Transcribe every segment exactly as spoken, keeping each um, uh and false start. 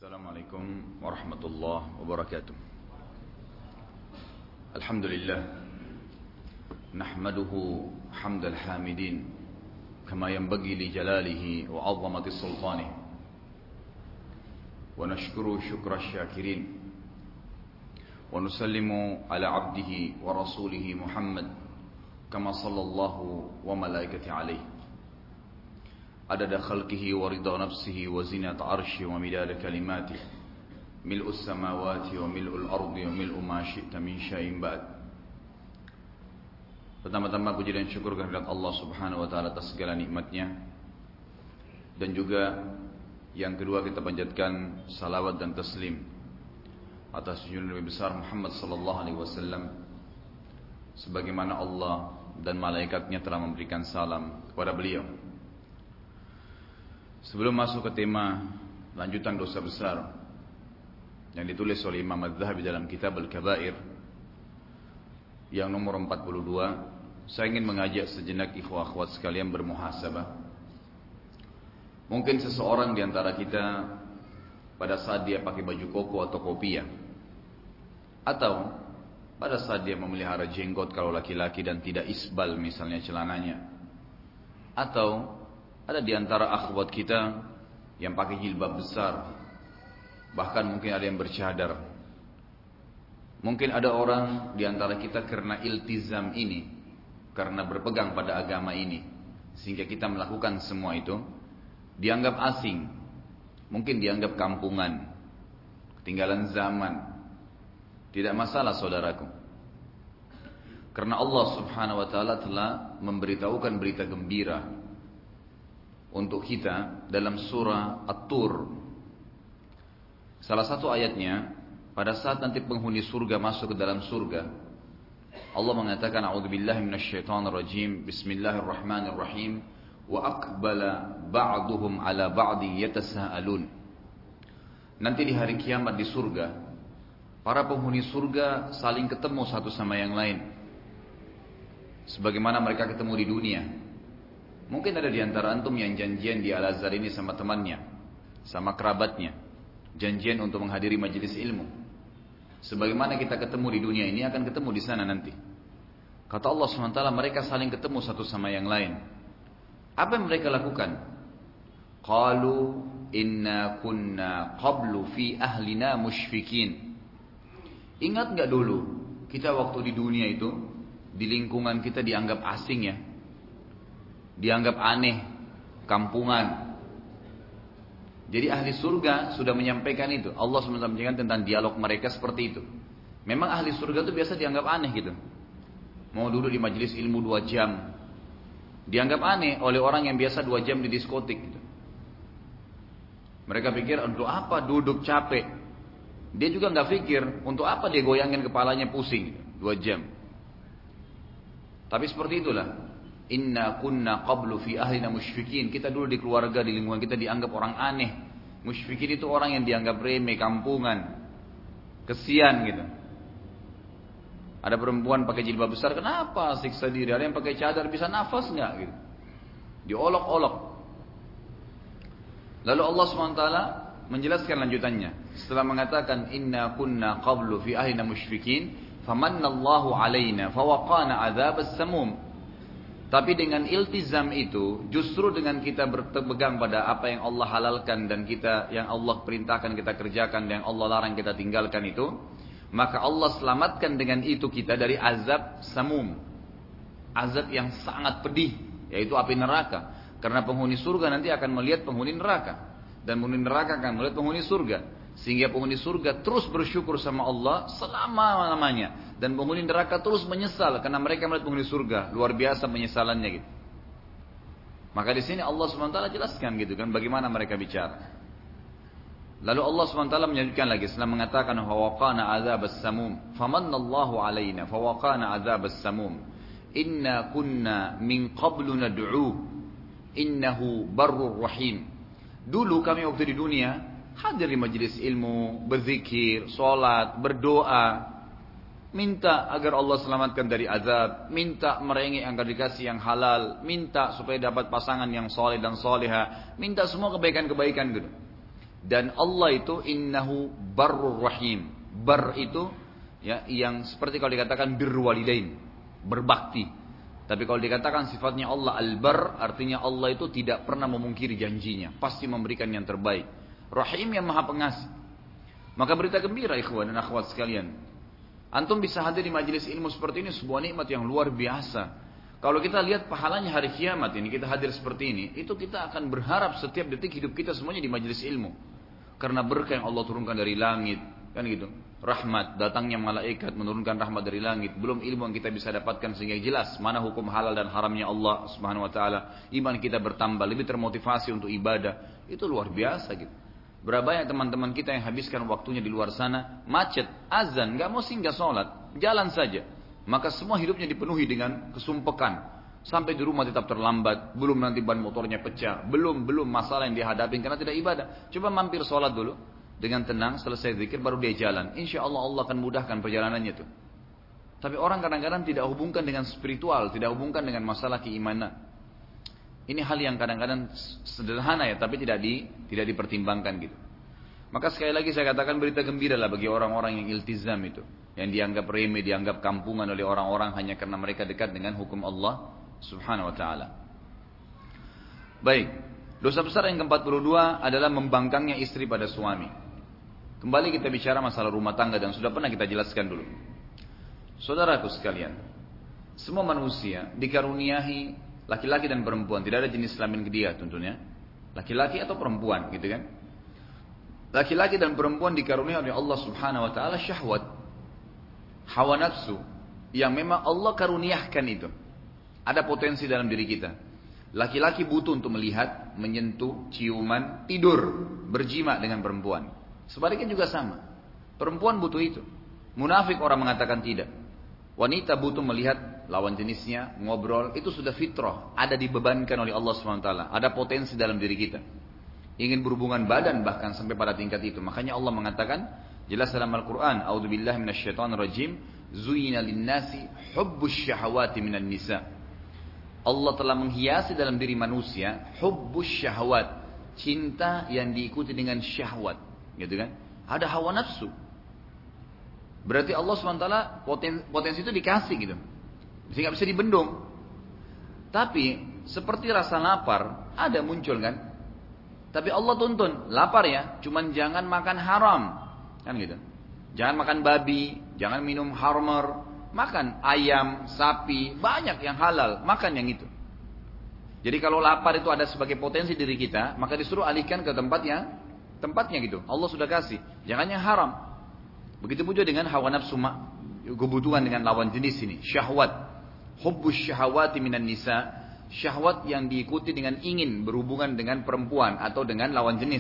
Assalamualaikum warahmatullahi wabarakatuh. Alhamdulillah nahmaduhu hamdal hamidin kama yanbaghi li jalalihi wa 'azamati sultanihi wa nashkuru syukra syakirin wa nusallimu ala 'abdihi wa rasulihi Muhammad kama sallallahu wa malaikati alaihi adada khalqihi wa ridha nafsihi wa zinata arshihi wa midada kalimatihi mil'us samawati wa mil'ul ardi wa mil'u ma syi'ta min syai'in ba'd. Pertama-tama puji dan syukur kehadirat Allah Subhanahu wa taala atas segala nikmatnya. Dan juga yang kedua kita panjatkan salawat dan taslim atas junjungan Nabi besar Muhammad sallallahu alaihi wasallam sebagaimana Allah dan malaikatnya telah memberikan salam kepada beliau. Sebelum masuk ke tema lanjutan dosa besar yang ditulis oleh Imam Az-Zahabi dalam kitab Al-Kabair yang nomor empat puluh dua, saya ingin mengajak sejenak ikhwah akhwat sekalian bermuhasabah. Mungkin seseorang di antara kita pada saat dia pakai baju koko atau kopiah, atau pada saat dia memelihara jenggot kalau laki-laki dan tidak isbal misalnya celananya, atau ada di antara akhwat kita yang pakai jilbab besar, bahkan mungkin ada yang bercadar. Mungkin ada orang di antara kita karena iltizam ini, karena berpegang pada agama ini, sehingga kita melakukan semua itu, dianggap asing, mungkin dianggap kampungan, ketinggalan zaman. Tidak masalah saudaraku, karena Allah Subhanahu wa taala telah memberitahukan berita gembira untuk kita dalam surah At-Tur. Salah satu ayatnya, pada saat nanti penghuni surga masuk ke dalam surga, Allah mengatakan, a'udzubillahi minasyaitonirrajim, bismillahirrahmanirrahim, wa aqbala ba'duhum ala ba'di yatasaalun. Nanti di hari kiamat di surga, para penghuni surga saling ketemu satu sama yang lain, sebagaimana mereka ketemu di dunia. Mungkin ada di antara antum yang janjian di Al-Azhar ini sama temannya, sama kerabatnya, janjian untuk menghadiri majelis ilmu. Sebagaimana kita ketemu di dunia ini, akan ketemu di sana nanti. Kata Allah subhanahu wa taala, mereka saling ketemu satu sama yang lain. Apa yang mereka lakukan? Qalu inna kunna qablu fi ahlina musyfikin. Ingat gak dulu kita waktu di dunia itu, di lingkungan kita dianggap asing ya, dianggap aneh, kampungan. Jadi ahli surga sudah menyampaikan itu. Allah subhanahu wa taala menyampaikan tentang dialog mereka seperti itu. Memang ahli surga itu biasa dianggap aneh gitu. Mau duduk di majelis ilmu dua jam, dianggap aneh oleh orang yang biasa dua jam di diskotik gitu. Mereka pikir untuk apa duduk capek. Dia juga nggak pikir untuk apa dia goyangin kepalanya pusing gitu, dua jam. Tapi seperti itulah. Inna kunna qablu fi ahlina musyfikin. Kita dulu di keluarga, di lingkungan kita dianggap orang aneh. Musyfikin itu orang yang dianggap remeh, kampungan, kesian gitu. Ada perempuan pakai jilbab besar, kenapa siksa diri? Ada yang pakai cadar, bisa nafas nggak gitu? Diolok-olok. Lalu Allah subhanahu wa taala menjelaskan lanjutannya. Setelah mengatakan inna kunna qablu fi ahlina musyfikin, famannallahu alaina fawaqana adzabas samum. Tapi dengan iltizam itu, justru dengan kita berpegang pada apa yang Allah halalkan dan kita yang Allah perintahkan kita kerjakan dan yang Allah larang kita tinggalkan itu, maka Allah selamatkan dengan itu kita dari azab samum, azab yang sangat pedih, yaitu api neraka. Karena penghuni surga nanti akan melihat penghuni neraka, dan penghuni neraka akan melihat penghuni surga, sehingga penghuni surga terus bersyukur sama Allah selama-lamanya. Dan penghuni neraka terus menyesal karena mereka melihat penghuni surga, luar biasa penyesalannya gitu. Maka di sini Allah subhanahu wa taala jelaskan gitu kan bagaimana mereka bicara. Lalu Allah subhanahu wa taala menyebutkan lagi setelah mengatakan waqana adzabas samum, famannallahu alaina fawaqana adzabas samum, inna kunna min qablu nad'u innahu barrur rahim. Dulu kami waktu di dunia hadir di majelis ilmu, berzikir, sholat, berdoa, minta agar Allah selamatkan dari azab, minta merengek agar dikasih yang halal, minta supaya dapat pasangan yang soleh dan soleha, minta semua kebaikan-kebaikan gitu. Dan Allah itu innahu barrur rahim. Bar itu ya yang seperti kalau dikatakan birrul walidain, berbakti. Tapi kalau dikatakan sifatnya Allah al-bar, artinya Allah itu tidak pernah memungkiri janjinya, pasti memberikan yang terbaik. Rahim yang maha pengasih. Maka berita gembira ikhwan dan akhwat sekalian. Antum bisa hadir di majelis ilmu seperti ini, sebuah nikmat yang luar biasa. Kalau kita lihat pahalanya hari kiamat ini, kita hadir seperti ini, itu kita akan berharap setiap detik hidup kita semuanya di majelis ilmu. Karena berkah yang Allah turunkan dari langit, kan gitu. Rahmat, datangnya malaikat menurunkan rahmat dari langit. Belum ilmu yang kita bisa dapatkan sehingga jelas mana hukum halal dan haramnya Allah Subhanahu wa taala. Iman kita bertambah, lebih termotivasi untuk ibadah. Itu luar biasa gitu. Berapa banyak teman-teman kita yang habiskan waktunya di luar sana, macet, azan, nggak mau singgah sholat, jalan saja. Maka semua hidupnya dipenuhi dengan kesumpekan. Sampai di rumah tetap terlambat, belum nanti ban motornya pecah, belum belum masalah yang dihadapi karena tidak ibadah. Coba mampir sholat dulu dengan tenang, selesai zikir baru dia jalan. Insya Allah Allah akan mudahkan perjalanannya itu. Tapi orang kadang-kadang tidak hubungkan dengan spiritual, tidak hubungkan dengan masalah keimanan. Ini hal yang kadang-kadang sederhana ya, tapi tidak di tidak dipertimbangkan gitu. Maka sekali lagi saya katakan berita gembira lah bagi orang-orang yang iltizam itu, yang dianggap remeh, dianggap kampungan oleh orang-orang hanya karena mereka dekat dengan hukum Allah Subhanahu wa taala. Baik, dosa besar yang keempat puluh dua adalah membangkangnya istri pada suami. Kembali kita bicara masalah rumah tangga dan sudah pernah kita jelaskan dulu. Saudaraku sekalian, semua manusia dikaruniai laki-laki dan perempuan, tidak ada jenis kelamin dia tentunya. Laki-laki atau perempuan, gitu kan? Laki-laki dan perempuan dikaruniai oleh Allah Subhanahu wa taala syahwat, hawa nafsu yang memang Allah karuniakan itu. Ada potensi dalam diri kita. Laki-laki butuh untuk melihat, menyentuh, ciuman, tidur, berjima dengan perempuan. Sebaliknya juga sama. Perempuan butuh itu. Munafik orang mengatakan tidak. Wanita butuh melihat lawan jenisnya, ngobrol, itu sudah fitrah, ada dibebankan oleh Allah subhanahu wa taala, ada potensi dalam diri kita. Ingin berhubungan badan bahkan sampai pada tingkat itu. Makanya Allah mengatakan jelas dalam Al-Qur'an, a'udzubillahi minasyaitonirrajim, zuyyina lin-nasi hubbus syahawati minan nisa. Allah telah menghiasi dalam diri manusia hubbus syahwat, cinta yang diikuti dengan syahwat, gitu kan? Ada hawa nafsu. Berarti Allah subhanahu wa taala potensi, potensi itu dikasih gitu. Sehingga bisa dibendung. Tapi seperti rasa lapar ada muncul kan? Tapi Allah tuntun, lapar ya, cuman jangan makan haram. Kan gitu. Jangan makan babi, jangan minum khamr, makan ayam, sapi, banyak yang halal, makan yang itu. Jadi kalau lapar itu ada sebagai potensi diri kita, maka disuruh alihkan ke tempatnya, tempatnya gitu. Allah sudah kasih, jangan yang haram. Begitu juga dengan hawa nafsu, kebutuhan dengan lawan jenis ini, syahwat, hubbus syahwati minan nisa, syahwat yang diikuti dengan ingin berhubungan dengan perempuan atau dengan lawan jenis.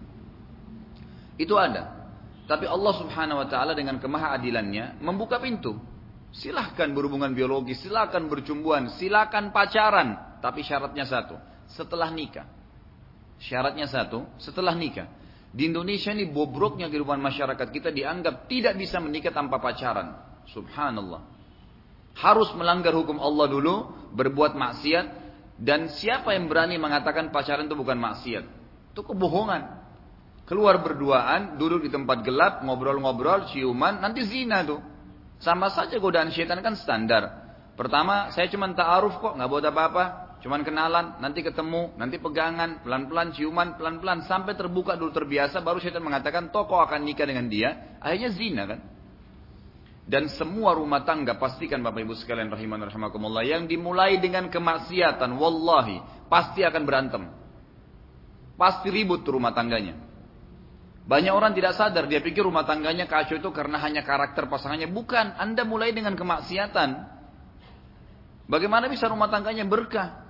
Itu ada. Tapi Allah subhanahu wa ta'ala dengan kemahaadilannya membuka pintu. Silahkan berhubungan biologis, silahkan bercumbuan, silahkan pacaran. Tapi syaratnya satu, setelah nikah. Syaratnya satu, setelah nikah. Di Indonesia ini bobroknya kehidupan masyarakat kita dianggap tidak bisa menikah tanpa pacaran. Subhanallah. Harus melanggar hukum Allah dulu, berbuat maksiat. Dan siapa yang berani mengatakan pacaran itu bukan maksiat? Itu kebohongan. Keluar berduaan, duduk di tempat gelap, ngobrol-ngobrol, ciuman, nanti zina tuh. Sama saja godaan syaitan kan standar. Pertama, saya cuma ta'aruf kok, nggak buat apa-apa. Cuman kenalan, nanti ketemu, nanti pegangan, pelan-pelan ciuman, pelan-pelan. Sampai terbuka dulu terbiasa, baru syaitan mengatakan, toh kau akan nikah dengan dia. Akhirnya zina kan. Dan semua rumah tangga, pastikan Bapak Ibu sekalian rahiman rahimakumullah, yang dimulai dengan kemaksiatan, wallahi, pasti akan berantem. Pasti ribut tuh rumah tangganya. Banyak orang tidak sadar, dia pikir rumah tangganya kacau itu karena hanya karakter pasangannya. Bukan, Anda mulai dengan kemaksiatan. Bagaimana bisa rumah tangganya berkah?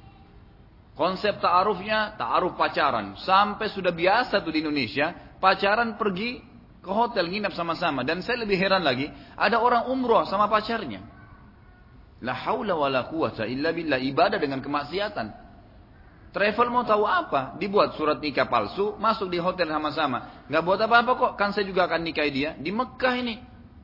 Konsep ta'arufnya, ta'aruf pacaran. Sampai sudah biasa tuh di Indonesia, pacaran pergi ke hotel, nginap sama-sama. Dan saya lebih heran lagi, ada orang umroh sama pacarnya. La haula wa la quwata illa billah, ibadah dengan kemaksiatan. Travel mau tahu apa? Dibuat surat nikah palsu, masuk di hotel sama-sama. Nggak buat apa-apa kok, kan saya juga akan nikahi dia. Di Mekah ini.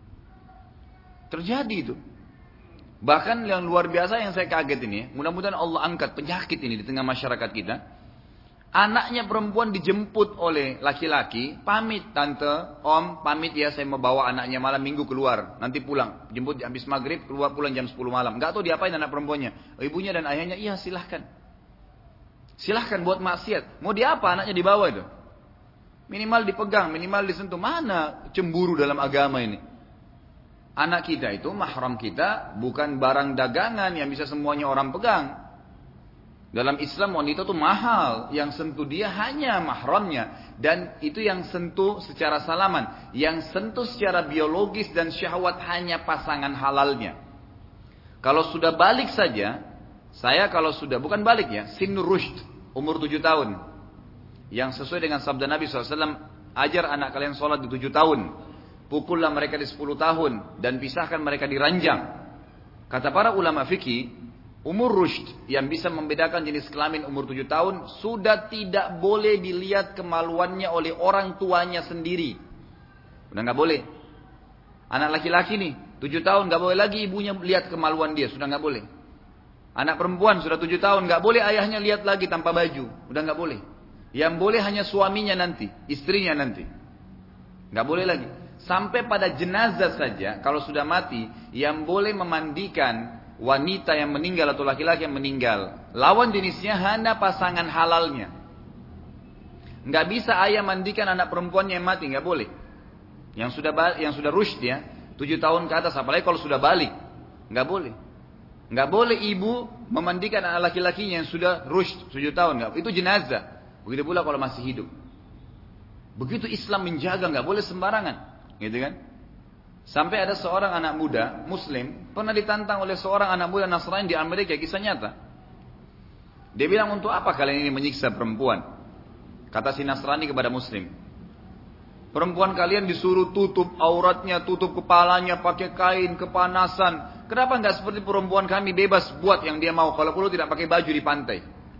Terjadi itu. Bahkan yang luar biasa yang saya kaget ini, mudah-mudahan Allah angkat penyakit ini di tengah masyarakat kita. Anaknya perempuan dijemput oleh laki-laki, pamit tante, om, pamit ya saya mau bawa anaknya malam minggu keluar, nanti pulang. Jemput habis maghrib, keluar pulang jam sepuluh malam. Gak tahu diapain anak perempuannya. Ibunya dan ayahnya, iya silahkan. Silahkan buat maksiat. Mau diapa anaknya dibawa itu? Minimal dipegang, minimal disentuh. Mana cemburu dalam agama ini? Anak kita itu, mahram kita, bukan barang dagangan yang bisa semuanya orang pegang. Dalam Islam wanita itu mahal, yang sentuh dia hanya mahramnya. Dan itu yang sentuh secara salaman. Yang sentuh secara biologis dan syahwat hanya pasangan halalnya. Kalau sudah balik saja, saya kalau sudah, bukan balik ya, sinur rushd, umur tujuh tahun. Yang sesuai dengan sabda Nabi shallallahu alaihi wasallam, ajar anak kalian sholat di tujuh tahun. Pukullah mereka di sepuluh tahun. Dan pisahkan mereka di ranjang. Kata para ulama fikih, umur rushd yang bisa membedakan jenis kelamin umur tujuh tahun sudah tidak boleh dilihat kemaluannya oleh orang tuanya sendiri. Udah nggak boleh. Anak laki-laki nih tujuh tahun nggak boleh lagi ibunya lihat kemaluan dia, sudah nggak boleh. Anak perempuan sudah tujuh tahun nggak boleh ayahnya lihat lagi tanpa baju, udah nggak boleh. Yang boleh hanya suaminya nanti, istrinya nanti, nggak boleh lagi. Sampai pada jenazah saja kalau sudah mati yang boleh memandikan wanita yang meninggal atau laki-laki yang meninggal, lawan jenisnya hanya pasangan halalnya. Nggak bisa ayah mandikan anak perempuannya yang mati, nggak boleh. Yang sudah yang sudah rushd ya, tujuh tahun ke atas, apalagi kalau sudah balik, nggak boleh. Nggak boleh ibu memandikan anak laki-lakinya yang sudah rushd tujuh tahun, nggak. Itu jenazah. Begitu pula kalau masih hidup. Begitu Islam menjaga, nggak boleh sembarangan, gitu kan? Sampai ada seorang anak muda Muslim pernah ditantang oleh seorang anak muda Nasrani di Amerika, kisah nyata. Dia bilang, untuk apa kalian ini menyiksa perempuan? Kata si Nasrani kepada Muslim, perempuan kalian disuruh tutup auratnya, tutup kepalanya, pakai kain, kepanasan. Kenapa nggak seperti perempuan kami bebas buat yang dia mau, kalau perlu tidak pakai baju di pantai?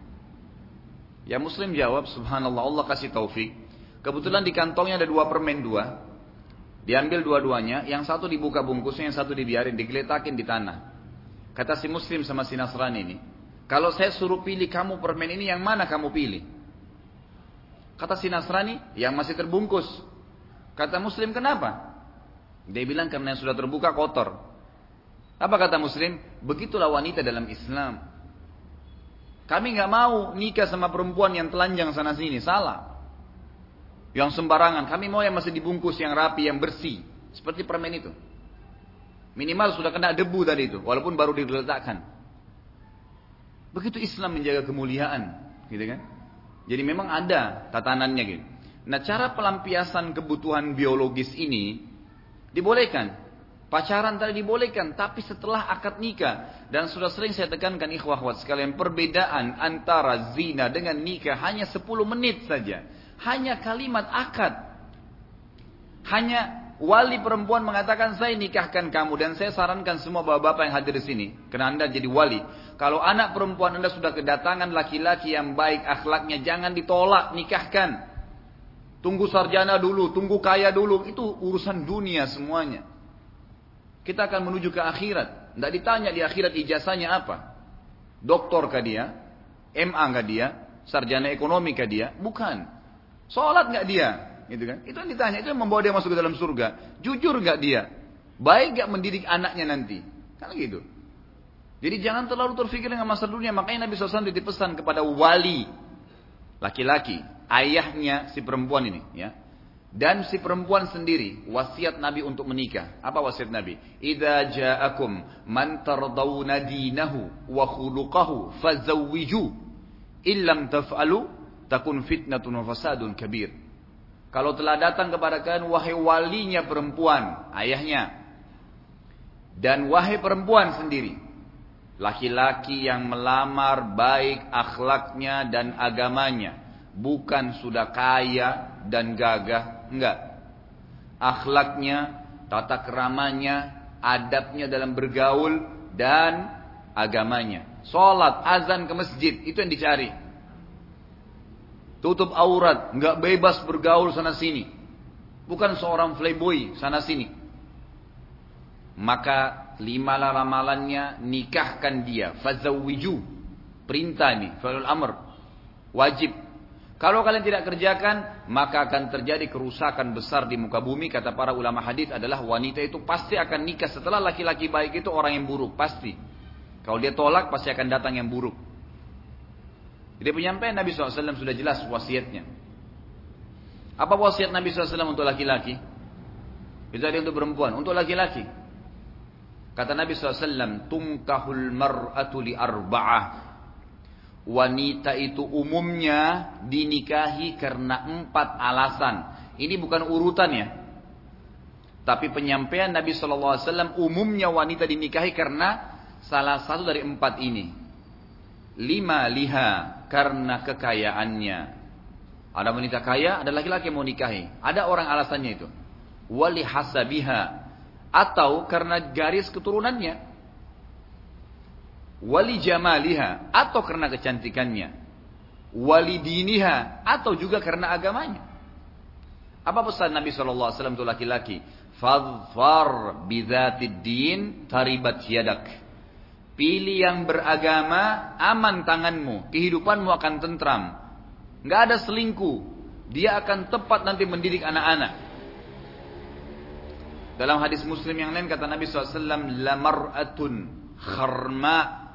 Ya Muslim jawab, subhanallah, Allah kasih taufik. Kebetulan di kantongnya ada dua permen dua. Diambil dua-duanya, yang satu dibuka bungkusnya, yang satu dibiarin, digeletakin di tanah. Kata si Muslim sama si Nasrani ini, kalau saya suruh pilih kamu permen ini, yang mana kamu pilih? Kata si Nasrani, yang masih terbungkus. Kata Muslim, kenapa? Dia bilang, karena yang sudah terbuka kotor. Apa kata Muslim? Begitulah wanita dalam Islam. Kami nggak mau nikah sama perempuan yang telanjang sana sini, salah. Yang sembarangan, kami mau yang masih dibungkus, yang rapi, yang bersih. Seperti permen itu. Minimal sudah kena debu tadi itu, walaupun baru diletakkan. Begitu Islam menjaga kemuliaan, gitu kan? Jadi memang ada tatanannya gitu. Nah, cara pelampiasan kebutuhan biologis ini dibolehkan. Pacaran tadi dibolehkan, tapi setelah akad nikah. Dan sudah sering saya tekankan ikhwah akhwat sekalian, perbedaan antara zina dengan nikah hanya sepuluh menit saja. Hanya kalimat akad. Hanya wali perempuan mengatakan, saya nikahkan kamu. Dan saya sarankan semua bapak-bapak yang hadir di sini, karena anda jadi wali. Kalau anak perempuan anda sudah kedatangan laki-laki yang baik akhlaknya, jangan ditolak, nikahkan. Tunggu sarjana dulu, tunggu kaya dulu. Itu urusan dunia semuanya. Kita akan menuju ke akhirat. Tidak ditanya di akhirat ijazahnya apa. Doktor kah dia? M A kah dia? Sarjana ekonomi kah dia? Bukan. Sholat nggak dia, gitu kan? Itu yang ditanya, itu yang membawa dia masuk ke dalam surga. Jujur nggak dia? Baik nggak mendidik anaknya nanti? Kan gitu. Jadi jangan terlalu terfikir dengan masa dunia. Makanya Nabi shallallahu alaihi wasallam dipesan kepada wali laki-laki, ayahnya si perempuan ini, ya. Dan si perempuan sendiri, wasiat Nabi untuk menikah. Apa wasiat Nabi? Idza ja'akum man tardawna dinahu wa khuluquhu fazawwiju illam taf'alu takun fitnatun wa fasadun kabir. Kalau telah datang kepada kalian wahai walinya perempuan, ayahnya, dan wahai perempuan sendiri, laki-laki yang melamar baik akhlaknya dan agamanya, bukan sudah kaya dan gagah, enggak. Akhlaknya, tata keramanya, adabnya dalam bergaul dan agamanya. Salat, azan ke masjid, itu yang dicari. Tutup aurat, nggak bebas bergaul sana sini. Bukan seorang playboy sana sini. Maka limalah ramalannya, nikahkan dia. Fazawwiju. Perintah ini, fa'il amr. Wajib. Kalau kalian tidak kerjakan, maka akan terjadi kerusakan besar di muka bumi. Kata para ulama hadis adalah wanita itu pasti akan nikah setelah laki-laki baik itu orang yang buruk, pasti. Kalau dia tolak, pasti akan datang yang buruk. Jadi penyampaian Nabi shallallahu alaihi wasallam sudah jelas wasiatnya. Apa wasiat Nabi shallallahu alaihi wasallam untuk laki-laki? Itu ada untuk perempuan. Untuk laki-laki, kata Nabi shallallahu alaihi wasallam, "Tunkahul mar'atu li arba'ah." Wanita itu umumnya dinikahi karena empat alasan. Ini bukan urutannya, tapi penyampaian Nabi shallallahu alaihi wasallam, umumnya wanita dinikahi karena salah satu dari empat ini. Lima liha, karena kekayaannya. Ada wanita kaya, ada laki-laki yang mau nikahi. Ada orang alasannya itu. Wali hasabiha, atau karena garis keturunannya. Wali jamaliha, atau karena kecantikannya. Wali diniha, atau juga karena agamanya. Apa pesan Nabi shallallahu alaihi wasallam untuk laki-laki? Fadfar bidzatid din taribat yadak. Pilih yang beragama, aman tanganmu, kehidupanmu akan tentram. Nggak ada selingkuh, dia akan tepat nanti mendidik anak-anak. Dalam hadis Muslim yang lain kata Nabi shallallahu alaihi wasallam, lamar'atun kharma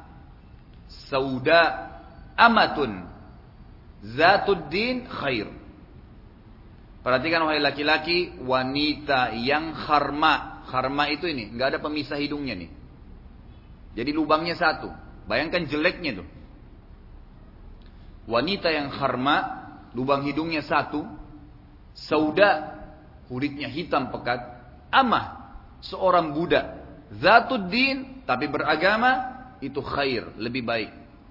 sauda amatun zatud din khair. Perhatikan wahai laki-laki, wanita yang kharma. Kharma itu ini, nggak ada pemisah hidungnya nih. Jadi lubangnya satu. Bayangkan jeleknya tuh. Wanita yang kharma, lubang hidungnya satu. Sauda, kulitnya hitam pekat. Amah, seorang budak. Zatud din, tapi beragama. Itu khair, lebih baik.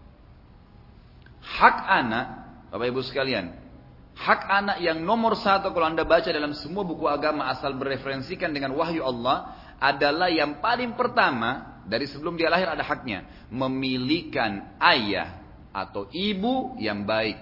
Hak anak, Bapak Ibu sekalian, hak anak yang nomor satu kalau anda baca dalam semua buku agama asal bereferensikan dengan wahyu Allah, adalah yang paling pertama, dari sebelum dia lahir ada haknya, memilikan ayah atau ibu yang baik.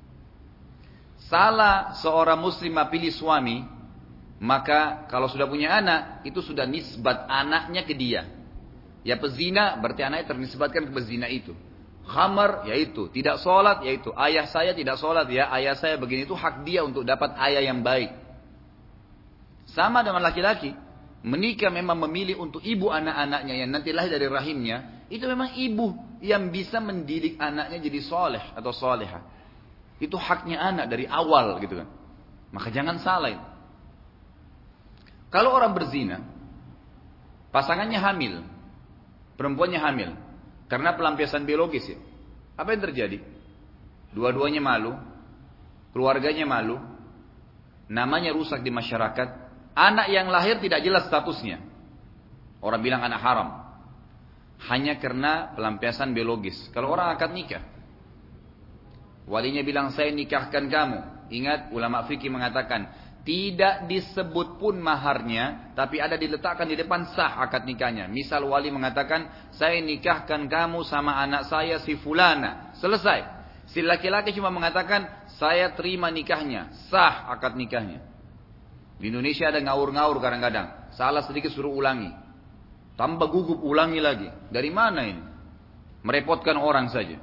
Salah seorang muslimah pilih suami, maka kalau sudah punya anak, itu sudah nisbat anaknya ke dia. Ya pezina, berarti anaknya ternisbatkan ke pezina itu. Khamar, yaitu. Tidak sholat, yaitu. Ayah saya tidak sholat, ya. Ayah saya begini, itu hak dia untuk dapat ayah yang baik. Sama dengan laki-laki. Menikah memang memilih untuk ibu anak-anaknya yang nanti lahir dari rahimnya. Itu memang ibu yang bisa mendidik anaknya jadi soleh atau soleha. Itu haknya anak dari awal gitu kan. Maka jangan salah itu. Kalau orang berzina, pasangannya hamil, perempuannya hamil, karena pelampiasan biologis ya. Apa yang terjadi? Dua-duanya malu, keluarganya malu, namanya rusak di masyarakat. Anak yang lahir tidak jelas statusnya. Orang bilang anak haram. Hanya karena pelampiasan biologis. Kalau orang akad nikah, walinya bilang saya nikahkan kamu. Ingat ulama fikih mengatakan, tidak disebut pun maharnya, tapi ada diletakkan di depan sah akad nikahnya. Misal wali mengatakan, saya nikahkan kamu sama anak saya si fulana. Selesai. Si laki-laki cuma mengatakan, saya terima nikahnya. Sah akad nikahnya. Di Indonesia ada ngaur-ngaur kadang-kadang. Salah sedikit suruh ulangi. Tambah gugup ulangi lagi. Dari mana ini? Merepotkan orang saja.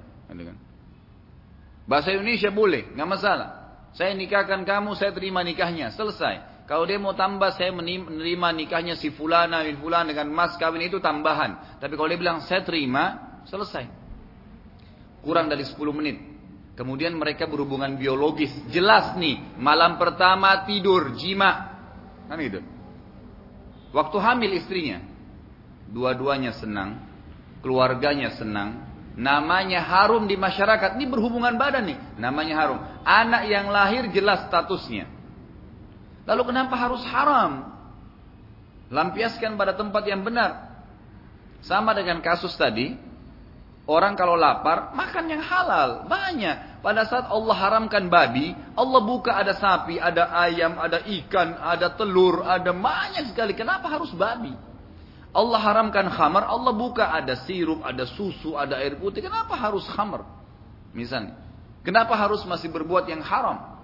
Bahasa Indonesia boleh, nggak masalah. Saya nikahkan kamu, saya terima nikahnya. Selesai. Kalau dia mau tambah, saya menerima nikahnya si fulana bin fulan dengan mas kawin, itu tambahan. Tapi kalau dia bilang, saya terima, selesai. Kurang dari sepuluh menit. Kemudian mereka berhubungan biologis. Jelas nih, malam pertama tidur, jima. Kan gitu. Waktu hamil istrinya, dua-duanya senang, keluarganya senang. Namanya harum di masyarakat. Ini berhubungan badan nih. Namanya harum. Anak yang lahir jelas statusnya. Lalu kenapa harus haram? Lampiaskan pada tempat yang benar. Sama dengan kasus tadi. Orang kalau lapar, makan yang halal. Banyak. Pada saat Allah haramkan babi, Allah buka ada sapi, ada ayam, ada ikan, ada telur, ada banyak sekali. Kenapa harus babi? Allah haramkan khamar, Allah buka ada sirup, ada susu, ada air putih. Kenapa harus khamar? Misalnya. Kenapa harus masih berbuat yang haram?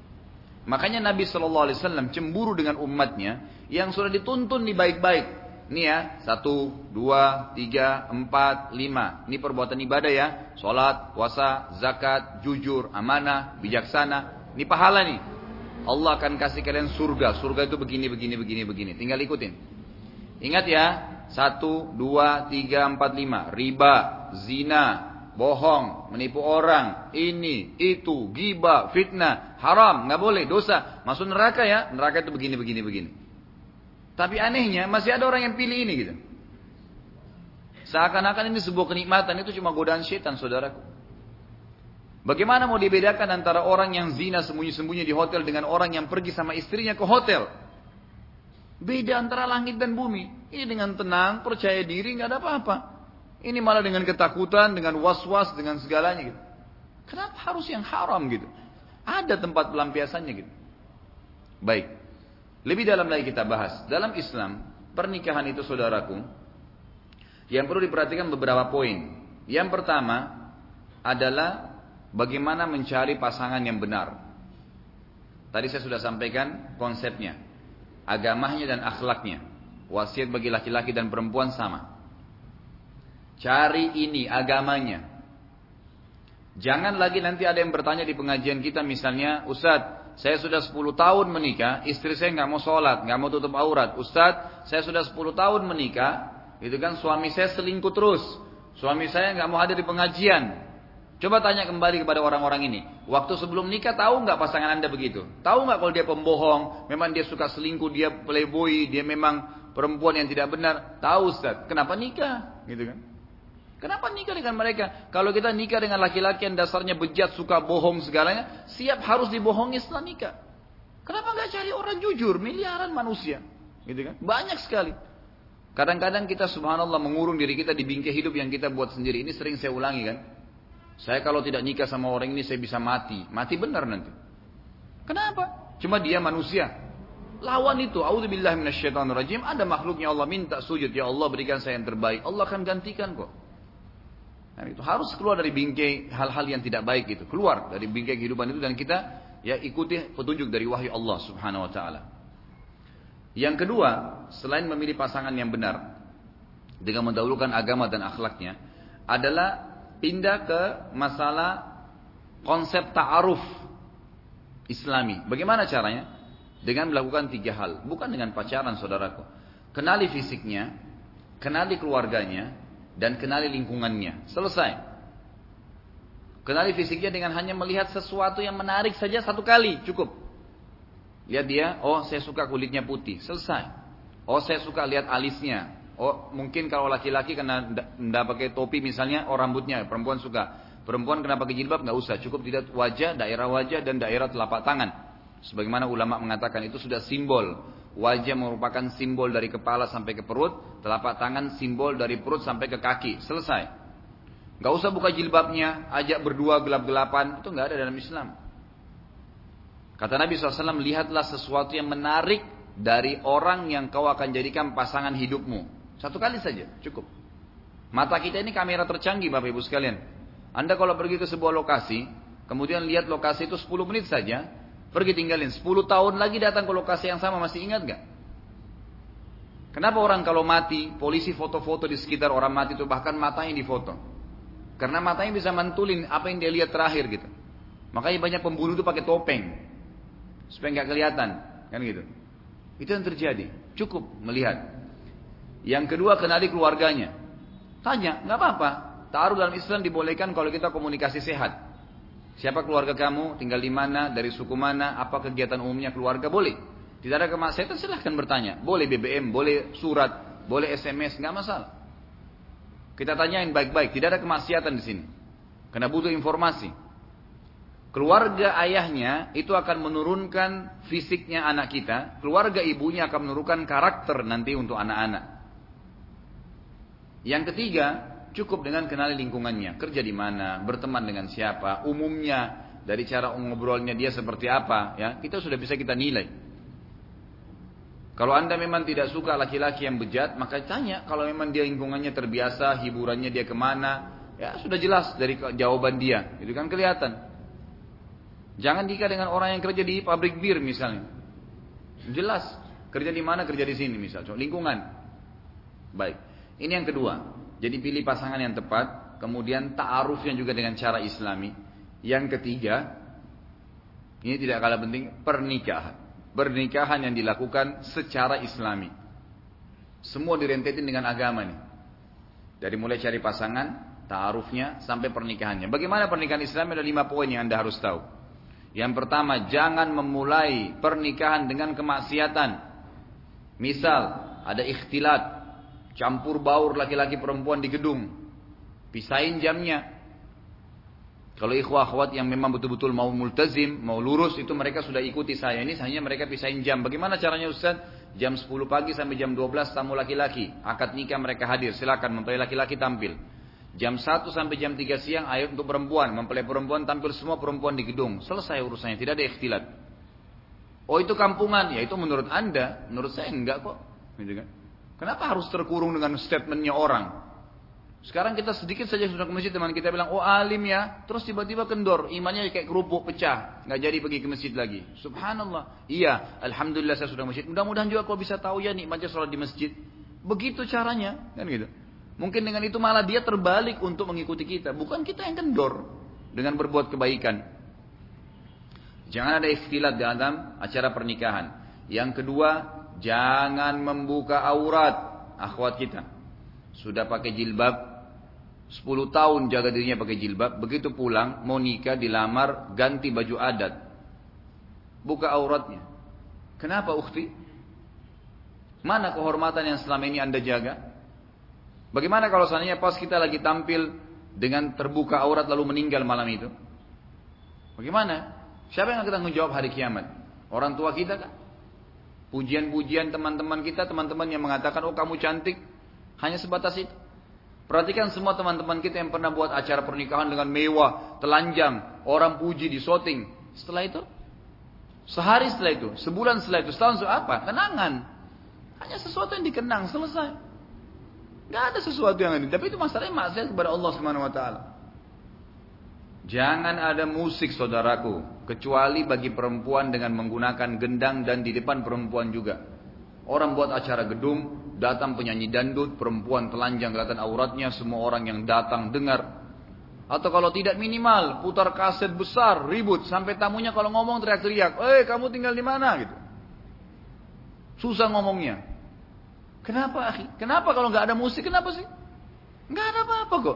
Makanya Nabi shallallahu alaihi wasallam cemburu dengan umatnya yang sudah dituntun di baik-baik. Ini ya, satu, dua, tiga, empat, lima. Ini perbuatan ibadah ya. Sholat, puasa, zakat, jujur, amanah, bijaksana. Ini pahala nih. Allah akan kasih kalian surga. Surga itu begini, begini, begini, begini. Tinggal ikutin. Ingat ya, satu, dua, tiga, empat, lima. Riba, zina, bohong, menipu orang, ini, itu, ghibah, fitnah, haram, nggak boleh, dosa. Masuk neraka ya, neraka itu begini, begini, begini. Tapi anehnya masih ada orang yang pilih ini gitu. Seakan-akan ini sebuah kenikmatan, itu cuma godaan syaitan, saudaraku. Bagaimana mau dibedakan antara orang yang zina sembunyi-sembunyi di hotel dengan orang yang pergi sama istrinya ke hotel? Beda antara langit dan bumi. Ini dengan tenang, percaya diri, nggak ada apa-apa. Ini malah dengan ketakutan, dengan was-was, dengan segalanya gitu. Kenapa harus yang haram gitu? Ada tempat pelampiasannya gitu. Baik. Lebih dalam lagi kita bahas. Dalam Islam, pernikahan itu saudaraku, yang perlu diperhatikan beberapa poin. Yang pertama adalah bagaimana mencari pasangan yang benar. Tadi saya sudah sampaikan konsepnya. Agamanya dan akhlaknya. Wasiat bagi laki-laki dan perempuan sama. Cari ini agamanya. Jangan lagi nanti ada yang bertanya di pengajian kita misalnya, Ustadz, saya sudah sepuluh tahun menikah, istri saya nggak mau sholat, nggak mau tutup aurat. Ustadz, saya sudah sepuluh tahun menikah, itu kan suami saya selingkuh terus. Suami saya nggak mau hadir di pengajian. Coba tanya kembali kepada orang-orang ini. Waktu sebelum nikah tahu nggak pasangan anda begitu? Tahu nggak kalau dia pembohong, memang dia suka selingkuh, dia playboy, dia memang perempuan yang tidak benar? Tahu Ustadz, kenapa nikah? Gitu kan? Kenapa nikah dengan mereka? Kalau kita nikah dengan laki-laki yang dasarnya bejat, suka bohong segalanya, siap harus dibohongi setelah nikah. Kenapa nggak cari orang jujur? Miliaran manusia, gitu kan? Banyak sekali. Kadang-kadang kita subhanallah mengurung diri kita di bingkai hidup yang kita buat sendiri. Ini sering saya ulangi kan. Saya kalau tidak nikah sama orang ini saya bisa mati. Mati benar nanti. Kenapa? Cuma dia manusia. Lawan itu, auzubillahi minasyaitonirrajim, ada makhluknya Allah minta sujud, ya Allah berikan saya yang terbaik. Allah akan gantikan kok. Nah, itu harus keluar dari bingkai hal-hal yang tidak baik itu, keluar dari bingkai kehidupan itu dan kita ya ikuti petunjuk dari wahyu Allah Subhanahu wa taala. Yang kedua, selain memilih pasangan yang benar dengan mendahulukan agama dan akhlaknya, adalah pindah ke masalah konsep ta'aruf Islami. Bagaimana caranya? Dengan melakukan tiga hal, bukan dengan pacaran saudaraku. Kenali fisiknya, kenali keluarganya, dan kenali lingkungannya. Selesai. Kenali fisiknya dengan hanya melihat sesuatu yang menarik saja satu kali, cukup. Lihat dia, oh saya suka kulitnya putih, selesai. Oh saya suka lihat alisnya. Oh mungkin kalau laki-laki kena tidak pakai topi misalnya, oh rambutnya, perempuan suka. Perempuan kena pakai jilbab nggak usah, cukup lihat wajah, daerah wajah dan daerah telapak tangan. Sebagaimana ulama mengatakan itu sudah simbol. Wajah merupakan simbol dari kepala sampai ke perut, telapak tangan simbol dari perut sampai ke kaki. Selesai. Gak usah buka jilbabnya, ajak berdua gelap-gelapan, itu gak ada dalam Islam. Kata Nabi shallallahu alaihi wasallam, lihatlah sesuatu yang menarik dari orang yang kau akan jadikan pasangan hidupmu. Satu kali saja, cukup. Mata kita ini kamera tercanggih Bapak Ibu sekalian. Anda kalau pergi ke sebuah lokasi, kemudian lihat lokasi itu sepuluh menit saja, pergi tinggalin, sepuluh tahun lagi datang ke lokasi yang sama, masih ingat gak? Kenapa orang kalau mati, polisi foto-foto di sekitar orang mati itu, bahkan matanya difoto. Karena matanya bisa mantulin apa yang dia lihat terakhir gitu. Makanya banyak pembunuh itu pakai topeng, supaya gak kelihatan, kan gitu. Itu yang terjadi, cukup melihat. Yang kedua, kenali keluarganya. Tanya, gak apa-apa. Ta'aruf dalam Islam dibolehkan kalau kita komunikasi sehat. Siapa keluarga kamu, tinggal di mana, dari suku mana, apa kegiatan umumnya keluarga, boleh. Tidak ada kemaksiatan, silahkan bertanya. Boleh B B M, boleh surat, boleh S M S, nggak masalah. Kita tanyain baik-baik, tidak ada kemaksiatan di sini. Karena butuh informasi. Keluarga ayahnya itu akan menurunkan fisiknya anak kita, keluarga ibunya akan menurunkan karakter nanti untuk anak-anak. Yang ketiga, cukup dengan kenali lingkungannya, kerja di mana, berteman dengan siapa, umumnya dari cara ngobrolnya dia seperti apa, ya kita sudah bisa kita nilai. Kalau anda memang tidak suka laki-laki yang bejat, maka tanya. Kalau memang dia lingkungannya terbiasa, hiburannya dia kemana, ya sudah jelas dari jawaban dia, itu kan kelihatan. Jangan nikah dengan orang yang kerja di pabrik bir misalnya, jelas kerja di mana, kerja di sini misalnya, lingkungan. Baik. Ini yang kedua. Jadi pilih pasangan yang tepat. Kemudian ta'arufnya juga dengan cara islami. Yang ketiga, ini tidak kalah penting, pernikahan. Pernikahan yang dilakukan secara islami. Semua direntetin dengan agama nih. Dari mulai cari pasangan, ta'arufnya, sampai pernikahannya. Bagaimana pernikahan Islam? Ada lima poin yang Anda harus tahu. Yang pertama, jangan memulai pernikahan dengan kemaksiatan. Misal, ada ikhtilat, campur baur laki-laki perempuan di gedung. Pisahin jamnya. Kalau ikhwah akhwat yang memang betul-betul mau multazim, mau lurus, itu mereka sudah ikuti saya. Ini hanya mereka pisahin jam. Bagaimana caranya Ustaz? Jam sepuluh pagi sampai jam dua belas tamu laki-laki. Akad nikah mereka hadir. Silakan mempelai laki-laki tampil. Jam satu sampai jam tiga siang ayo untuk perempuan. Mempelai perempuan tampil semua perempuan di gedung. Selesai urusannya. Tidak ada ikhtilat. Oh itu kampungan. Ya itu menurut Anda. Menurut saya enggak kok. Gitu kan? Kenapa harus terkurung dengan statementnya orang? Sekarang kita sedikit saja sudah ke masjid, teman kita bilang, oh alim ya, terus tiba-tiba kendor, imannya kayak kerupuk pecah, nggak jadi pergi ke masjid lagi. Subhanallah. Iya, alhamdulillah saya sudah masjid. Mudah-mudahan juga kau bisa tahu ya nikmatnya sholat di masjid. Begitu caranya, kan gitu. Mungkin dengan itu malah dia terbalik untuk mengikuti kita, bukan kita yang kendor dengan berbuat kebaikan. Jangan ada ikhtilat dalam acara pernikahan. Yang kedua, jangan membuka aurat akhwat kita. Sudah pakai jilbab, sepuluh tahun jaga dirinya pakai jilbab, begitu pulang mau nikah dilamar ganti baju adat, buka auratnya. Kenapa ukhti? Mana kehormatan yang selama ini Anda jaga? Bagaimana kalau seandainya pas kita lagi tampil dengan terbuka aurat lalu meninggal malam itu? Bagaimana? Siapa yang akan tanggung jawab hari kiamat? Orang tua kita kan? Pujian-pujian teman-teman kita, teman-teman yang mengatakan oh kamu cantik, hanya sebatas itu. Perhatikan semua teman-teman kita yang pernah buat acara pernikahan dengan mewah, telanjang, orang puji di shooting. Setelah itu, sehari setelah itu, sebulan setelah itu, setahun setelah apa? Kenangan. Hanya sesuatu yang dikenang, selesai. Gak ada sesuatu yang lain. Tapi itu masalahnya maksiat kepada Allah Subhanahu Wa Taala. Jangan ada musik saudaraku, kecuali bagi perempuan dengan menggunakan gendang dan di depan perempuan juga. Orang buat acara gedung, datang penyanyi dandut, perempuan telanjang kelihatan auratnya, semua orang yang datang dengar. Atau kalau tidak minimal putar kaset besar, ribut sampai tamunya kalau ngomong teriak-teriak, "Eh, kamu tinggal di mana?" gitu. Susah ngomongnya. Kenapa, akhi? Kenapa kalau nggak ada musik? Kenapa sih? Nggak ada apa-apa kok.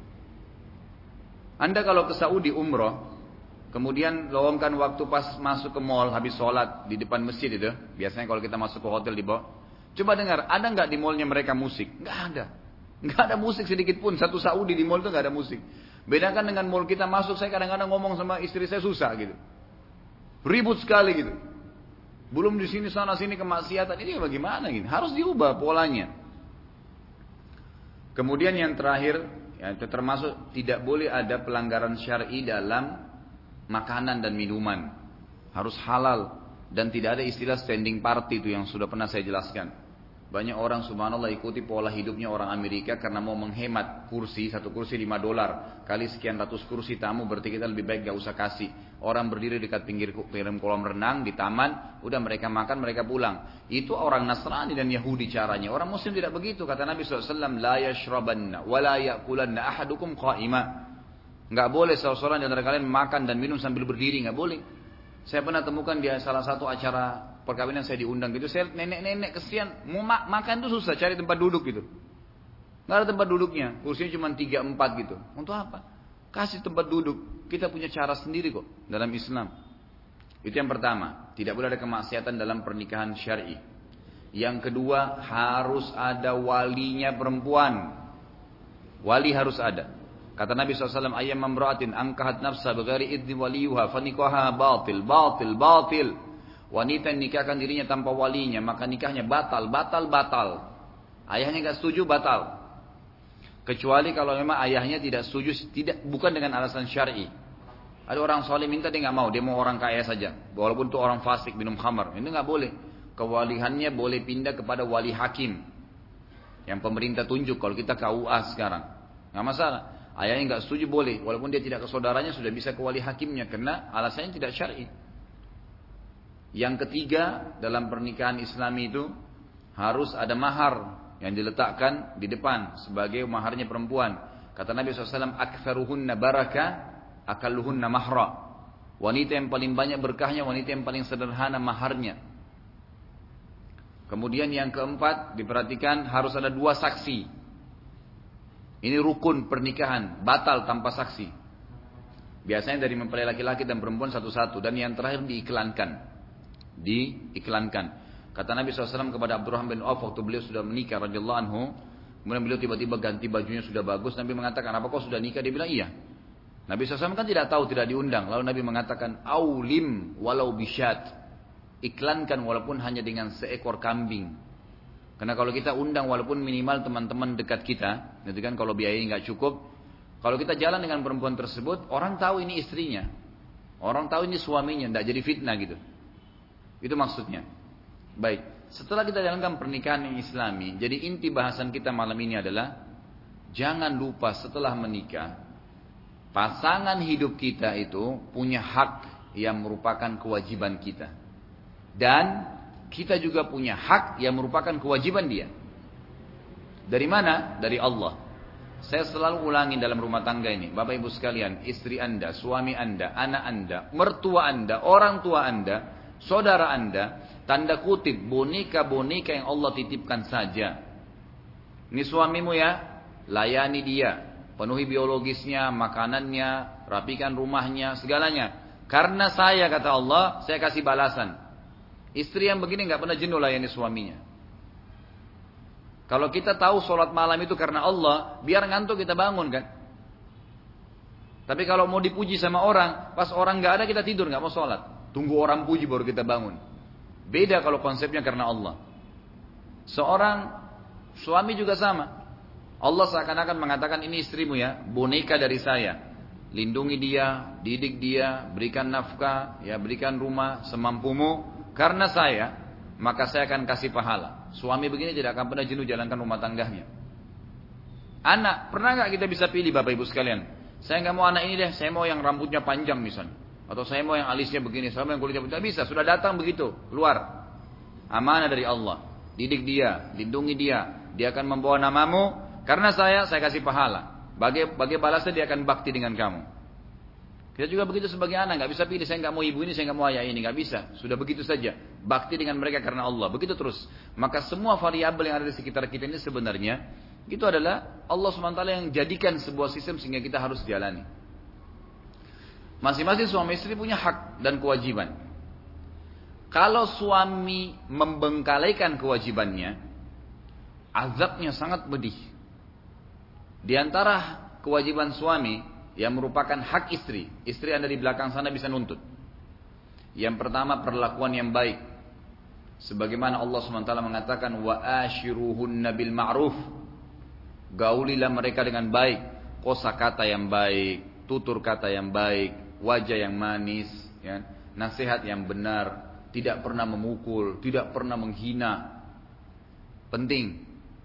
Anda kalau ke Saudi umroh, kemudian lowongkan waktu pas masuk ke mall habis sholat di depan masjid itu, biasanya kalau kita masuk ke hotel di bawah. Coba dengar, ada nggak di mallnya mereka musik? Nggak ada, nggak ada musik sedikit pun. Satu Saudi di mall itu nggak ada musik. Bedakan dengan mall kita masuk, saya kadang-kadang ngomong sama istri saya susah gitu, ribut sekali gitu. Belum di sini sana sini kemaksiatan ini bagaimana gitu? Harus diubah polanya. Kemudian yang terakhir, ya, itu termasuk tidak boleh ada pelanggaran syar'i dalam makanan dan minuman. Harus halal dan tidak ada istilah standing party itu yang sudah pernah saya jelaskan. Banyak orang subhanallah ikuti pola hidupnya orang Amerika karena mau menghemat kursi, satu kursi lima dolar kali sekian ratus kursi tamu, berarti kita lebih baik gak usah kasih. Orang berdiri dekat pinggir kolam renang di taman, udah mereka makan mereka pulang. Itu orang Nasrani dan Yahudi caranya. Orang Muslim tidak begitu. Kata Nabi shallallahu alaihi wasallam, la yashrabanna wa la ya'kulanna ahadukum qa'ima. Gak boleh seorang di antara kalian makan dan minum sambil berdiri, gak boleh. Saya pernah temukan di salah satu acara perkawinan saya diundang gitu, saya nenek-nenek kesian, mau ma- makan tuh susah, cari tempat duduk gitu. Nggak ada tempat duduknya, kursinya cuma tiga empat gitu. Untuk apa? Kasih tempat duduk. Kita punya cara sendiri kok dalam Islam. Itu yang pertama, tidak boleh ada kemaksiatan dalam pernikahan syar'i. Yang kedua, harus ada walinya perempuan. Wali harus ada. Kata Nabi shallallahu alaihi wasallam, ayyam mamra'atin angkahat nafsa bighairi idzni waliyuha fanikaha batil, batil, batil. Wanita yang nikahkan dirinya tanpa walinya, maka nikahnya batal, batal, batal. Ayahnya enggak setuju, batal. Kecuali kalau memang ayahnya tidak setuju, tidak bukan dengan alasan syar'i. Ada orang soleh minta, dia enggak mau, dia mau orang kaya saja, walaupun itu orang fasik minum khamar, itu enggak boleh. Kewalihannya boleh pindah kepada wali hakim yang pemerintah tunjuk. Kalau kita K U A sekarang, enggak masalah. Ayahnya enggak setuju boleh, walaupun dia tidak ke saudaranya sudah bisa ke wali hakimnya karena alasannya tidak syar'i. Yang ketiga dalam pernikahan Islami itu harus ada mahar. yang diletakkan di depan sebagai maharnya perempuan. Kata Nabi shallallahu alaihi wasallam, "Aktsaruhunna baraka, akalluhunna mahra." Wanita yang paling banyak berkahnya, wanita yang paling sederhana maharnya. Kemudian yang keempat, diperhatikan harus ada dua saksi. Ini rukun pernikahan, batal tanpa saksi. Biasanya dari mempelai laki-laki dan perempuan satu-satu. Dan yang terakhir diiklankan. Diiklankan. Kata Nabi shallallahu alaihi wasallam kepada Abdurrahman bin Auf waktu beliau sudah menikah radhiyallahu anhu, kemudian beliau tiba-tiba ganti bajunya sudah bagus. Nabi mengatakan, apa kau sudah nikah? Dia bilang iya. Nabi shallallahu alaihi wasallam kan tidak tahu, tidak diundang. Lalu Nabi mengatakan, aulim walau bisyat, iklankan walaupun hanya dengan seekor kambing. Karena kalau kita undang walaupun minimal teman-teman dekat kita, gitu kan, kalau biayanya nggak cukup, kalau kita jalan dengan perempuan tersebut, orang tahu ini istrinya, orang tahu ini suaminya, tidak jadi fitnah gitu. Itu maksudnya. Baik, setelah kita jalankan pernikahan yang islami, jadi inti bahasan kita malam ini adalah jangan lupa setelah menikah, pasangan hidup kita itu punya hak yang merupakan kewajiban kita. Dan kita juga punya hak yang merupakan kewajiban dia. Dari mana? Dari Allah. Saya selalu ulangi dalam rumah tangga ini, Bapak Ibu sekalian, istri Anda, suami Anda, anak Anda, mertua Anda, orang tua Anda, saudara Anda, tanda kutip boneka-boneka yang Allah titipkan saja. Ini suamimu ya, layani dia, penuhi biologisnya, makanannya, rapikan rumahnya, segalanya. Karena saya, kata Allah, saya kasih balasan. Istri yang begini nggak pernah jenuh layani suaminya. Kalau kita tahu sholat malam itu karena Allah, biar ngantuk kita bangun kan. Tapi kalau mau dipuji sama orang, pas orang nggak ada kita tidur nggak mau sholat. Tunggu orang puji baru kita bangun. Beda kalau konsepnya karena Allah. Seorang suami juga sama. Allah seakan-akan mengatakan ini istrimu ya, boneka dari saya. Lindungi dia, didik dia, berikan nafkah, ya berikan rumah semampumu. Karena saya, maka saya akan kasih pahala. Suami begini tidak akan pernah jenuh jalankan rumah tangganya. Anak, pernah nggak kita bisa pilih Bapak Ibu sekalian? Saya nggak mau anak ini deh, saya mau yang rambutnya panjang misalnya. Atau saya mau yang alisnya begini, saya mau yang kulitnya begini. Tidak bisa, sudah datang begitu, keluar. Amanah dari Allah. Didik dia, lindungi dia. Dia akan membawa namamu. Karena saya, saya kasih pahala. Bagi, bagi balasnya dia akan bakti dengan kamu. Kita juga begitu sebagai anak, nggak bisa pilih. Saya nggak mau ibu ini, saya nggak mau ayah ini, nggak bisa. Sudah begitu saja. Bakti dengan mereka karena Allah. Begitu terus. Maka semua variabel yang ada di sekitar kita ini sebenarnya itu adalah Allah subhanahu wa taala yang jadikan sebuah sistem sehingga kita harus jalani. Masing-masing suami istri punya hak dan kewajiban. Kalau suami membengkalaikan kewajibannya, azabnya sangat pedih. Di antara kewajiban suami yang merupakan hak istri, istri Anda di belakang sana bisa nuntut. Yang pertama, perlakuan yang baik. Sebagaimana Allah subhanahu wa taala mengatakan, wa ashiruhunna bil ma'ruf. Gaulilah mereka dengan baik, kosakata yang baik, tutur kata yang baik, wajah yang manis, ya, nasihat yang benar, tidak pernah memukul, tidak pernah menghina. Penting.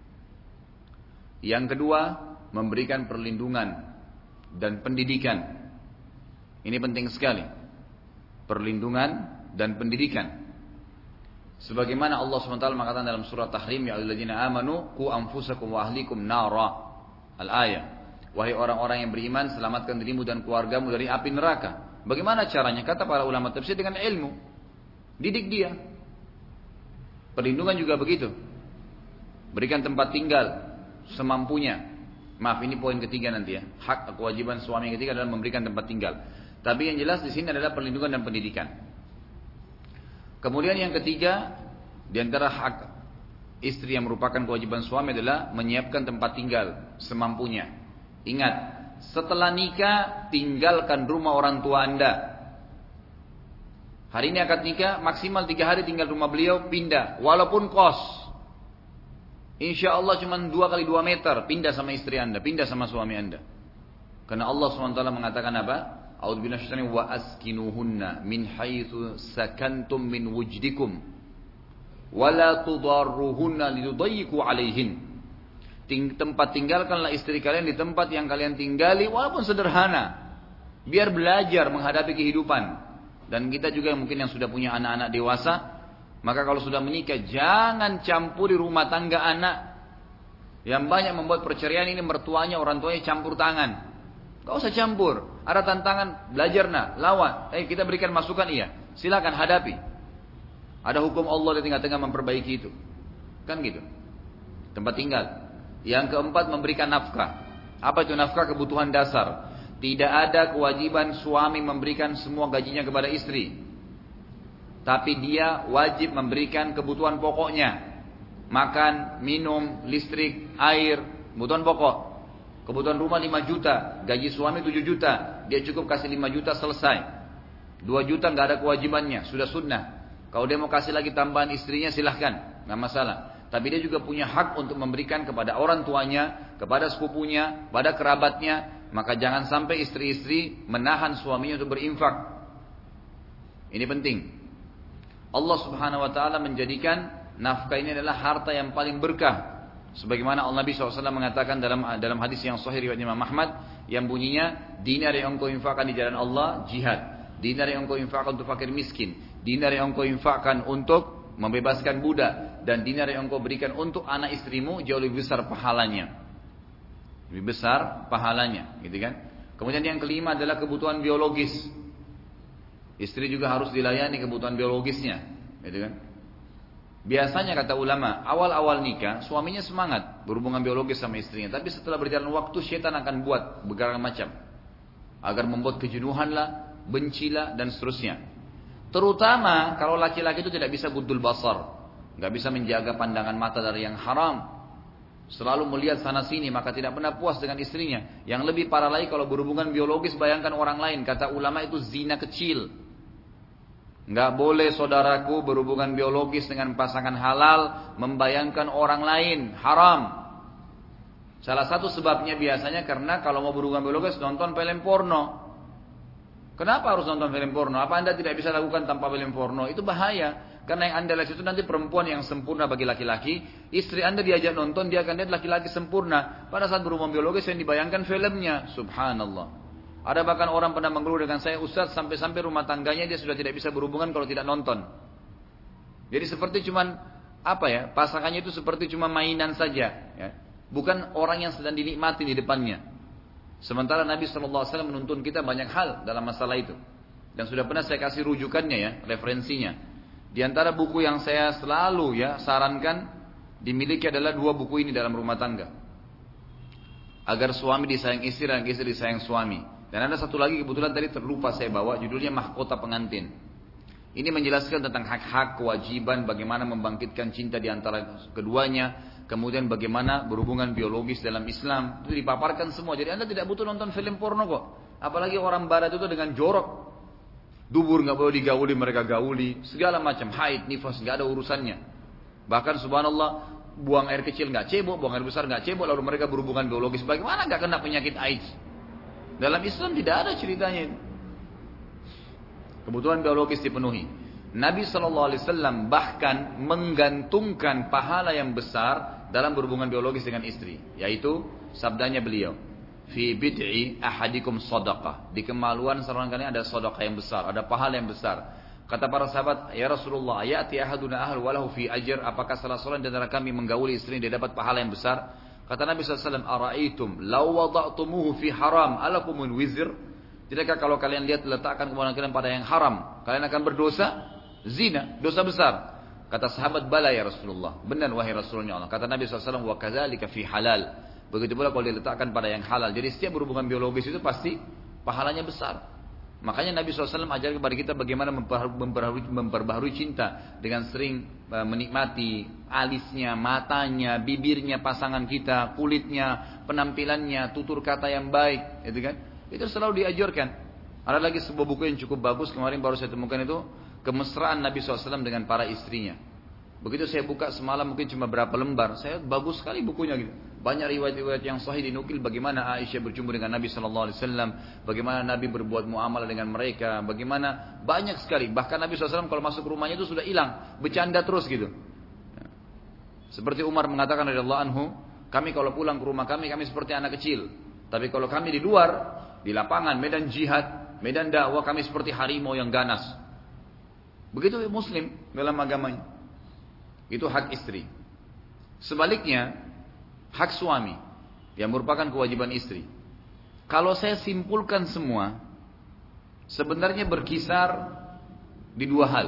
Yang kedua, memberikan perlindungan dan pendidikan. Ini penting sekali. Perlindungan dan pendidikan. Sebagaimana Allah subhanahu wa taala mengatakan dalam surah Tahrim, ya ayyuhalladzina amanu qu anfusakum wa ahlikum nara. Al-ayah. Wahai orang-orang yang beriman, selamatkan dirimu dan keluargamu dari api neraka. Bagaimana caranya? Kata para ulama tafsir, dengan ilmu. Didik dia. Perlindungan juga begitu. Berikan tempat tinggal semampunya. Maaf, ini poin ketiga nanti ya. Hak kewajiban suami yang ketiga adalah memberikan tempat tinggal. Tapi yang jelas di sini adalah perlindungan dan pendidikan. Kemudian yang ketiga, di antara hak istri yang merupakan kewajiban suami adalah menyiapkan tempat tinggal semampunya. Ingat, setelah nikah tinggalkan rumah orang tua Anda. Hari ini akad nikah, maksimal tiga hari tinggal rumah beliau, pindah. Walaupun kos. Insya Allah cuma dua kali dua meter, pindah sama istri Anda, pindah sama suami Anda. Karena Allah subhanahu wa taala mengatakan apa? A'udzubillahi minasyaitonir rajim, wa askinuhunna min haitsu sakantum min wujdikum wa la tudarruhunna lidayyiqu 'alaihin. Tempat tinggalkanlah istri kalian di tempat yang kalian tinggali walaupun sederhana. Biar belajar menghadapi kehidupan. Dan kita juga mungkin yang sudah punya anak-anak dewasa, maka kalau sudah menikah, jangan campuri rumah tangga anak. Yang banyak membuat perceraian ini mertuanya, orang tuanya campur tangan. Gak usah campur. Ada tantangan, belajar nak, lawan. Eh kita berikan masukan, iya. Silakan hadapi. Ada hukum Allah di tengah-tengah memperbaiki itu. Kan gitu. Tempat tinggal. Yang keempat, memberikan nafkah. Apa itu nafkah? Kebutuhan dasar. Tidak ada kewajiban suami memberikan semua gajinya kepada istri. Tapi dia wajib memberikan kebutuhan pokoknya. Makan, minum, listrik, air, kebutuhan pokok. Kebutuhan rumah lima juta, gaji suami tujuh juta, dia cukup kasih lima juta selesai. dua juta nggak ada kewajibannya, sudah sunnah. Kalau dia mau kasih lagi tambahan istrinya silahkan, nggak masalah. Tapi dia juga punya hak untuk memberikan kepada orang tuanya, kepada sepupunya, pada kerabatnya. Maka jangan sampai istri-istri menahan suaminya untuk berinfak. Ini penting. Allah Subhanahu Wa Taala menjadikan nafkah ini adalah harta yang paling berkah. Sebagaimana Allah Nabi shallallahu alaihi wasallam mengatakan dalam dalam hadis yang sahih riwayat Imam Ahmad yang bunyinya, dinar yang engkau infakkan di jalan Allah jihad, dinar yang engkau infakkan untuk fakir miskin, dinar yang engkau infakkan untuk membebaskan budak, dan dinar yang engkau berikan untuk anak istrimu jauh lebih besar pahalanya, lebih besar pahalanya, gitu kan? Kemudian yang kelima adalah kebutuhan biologis. Istri juga harus dilayani kebutuhan biologisnya, gitu kan? Biasanya kata ulama, awal-awal nikah suaminya semangat berhubungan biologis sama istrinya, tapi setelah berjalan waktu syaitan akan buat berbagai macam agar membuat kejenuhan lah, benci lah, dan seterusnya. Terutama kalau laki-laki itu tidak bisa buddul basar, nggak bisa menjaga pandangan mata dari yang haram, selalu melihat sana sini, maka tidak pernah puas dengan istrinya. Yang lebih parah lagi kalau berhubungan biologis, bayangkan orang lain, kata ulama itu zina kecil. Nggak boleh saudaraku berhubungan biologis dengan pasangan halal, membayangkan orang lain, haram. Salah satu sebabnya biasanya karena kalau mau berhubungan biologis nonton film porno. Kenapa harus nonton film porno? Apa anda tidak bisa lakukan tanpa film porno? Itu bahaya. Karena yang anda lihat itu nanti perempuan yang sempurna bagi laki-laki. Istri anda diajak nonton, dia akan lihat laki-laki sempurna. Pada saat berhubungan biologis yang dibayangkan filmnya. Subhanallah. Ada bahkan orang pernah mengeluh dengan saya, Ustaz, sampai-sampai rumah tangganya dia sudah tidak bisa berhubungan kalau tidak nonton. Jadi seperti cuman apa ya, pasangannya itu seperti cuma mainan saja, ya. Bukan orang yang sedang dinikmati di depannya. Sementara Nabi shallallahu alaihi wasallam menuntun kita banyak hal dalam masalah itu. Dan sudah pernah saya kasih rujukannya ya, referensinya. Di antara buku yang saya selalu ya sarankan dimiliki adalah dua buku ini dalam rumah tangga. Agar suami disayang istri dan istri disayang suami. Dan ada satu lagi kebetulan tadi terlupa saya bawa, judulnya Mahkota Pengantin. Ini menjelaskan tentang hak-hak, kewajiban, bagaimana membangkitkan cinta di antara keduanya, kemudian bagaimana berhubungan biologis dalam Islam. Itu dipaparkan semua. Jadi anda tidak butuh nonton film porno kok. Apalagi orang barat itu dengan jorok. Dubur nggak boleh digauli, mereka gauli, segala macam, haid, nifas, nggak ada urusannya. Bahkan subhanallah, buang air kecil nggak cebok, buang air besar nggak cebok, lalu mereka berhubungan biologis. Bagaimana nggak kena penyakit AIDS? Dalam Islam tidak ada ceritanya. Kebutuhan biologis dipenuhi. Nabi shallallahu alaihi wasallam bahkan menggantungkan pahala yang besar dalam berhubungan biologis dengan istri, yaitu sabdanya beliau, fi bid'i ahadikum sadaqah. Di kemaluan seorang kalian ada sedekah yang besar, ada pahala yang besar. Kata para sahabat, ya Rasulullah, ayati ahaduna ahl walahu fi ajr, apakah salah seorang di antara kami menggauli istri dia dapat pahala yang besar? Kata Nabi shallallahu alaihi wasallam, ara'aitum law wada'tumuhu fi haram alakumun wizr? Tidakkah kalau kalian lihat letakkan kemuliaan kalian pada yang haram, kalian akan berdosa? Zina, dosa besar. Kata sahabat, bala ya Rasulullah, benar wahai Rasulullah Allah. Kata Nabi shallallahu alaihi wasallam, wa kadzalika fi halal. Begitu pula kalau diletakkan pada yang halal. Jadi setiap berhubungan biologis itu pasti pahalanya besar. Makanya Nabi shallallahu alaihi wasallam ajar kepada kita bagaimana memperbaharui, memperbaharui cinta dengan sering menikmati alisnya, matanya, bibirnya pasangan kita, kulitnya, penampilannya, tutur kata yang baik, itu kan? Itu selalu diajarkan. Ada lagi sebuah buku yang cukup bagus kemarin baru saya temukan itu, kemesraan Nabi shallallahu alaihi wasallam dengan para istrinya. Begitu saya buka semalam mungkin cuma berapa lembar, saya bagus sekali bukunya gitu. Banyak riwayat-riwayat yang sahih dinukil bagaimana Aisyah berjumpa dengan Nabi shallallahu alaihi wasallam, bagaimana Nabi berbuat muamalah dengan mereka, bagaimana banyak sekali. Bahkan Nabi shallallahu alaihi wasallam kalau masuk rumahnya itu sudah hilang, bercanda terus gitu. Seperti Umar mengatakan radhiyallahu anhu, kami kalau pulang ke rumah kami, kami seperti anak kecil. Tapi kalau kami di luar, di lapangan, medan jihad, medan dakwah, kami seperti harimau yang ganas. Begitu Muslim dalam agamanya. Itu hak istri. Sebaliknya, hak suami yang merupakan kewajiban istri. Kalau saya simpulkan semua, sebenarnya berkisar di dua hal.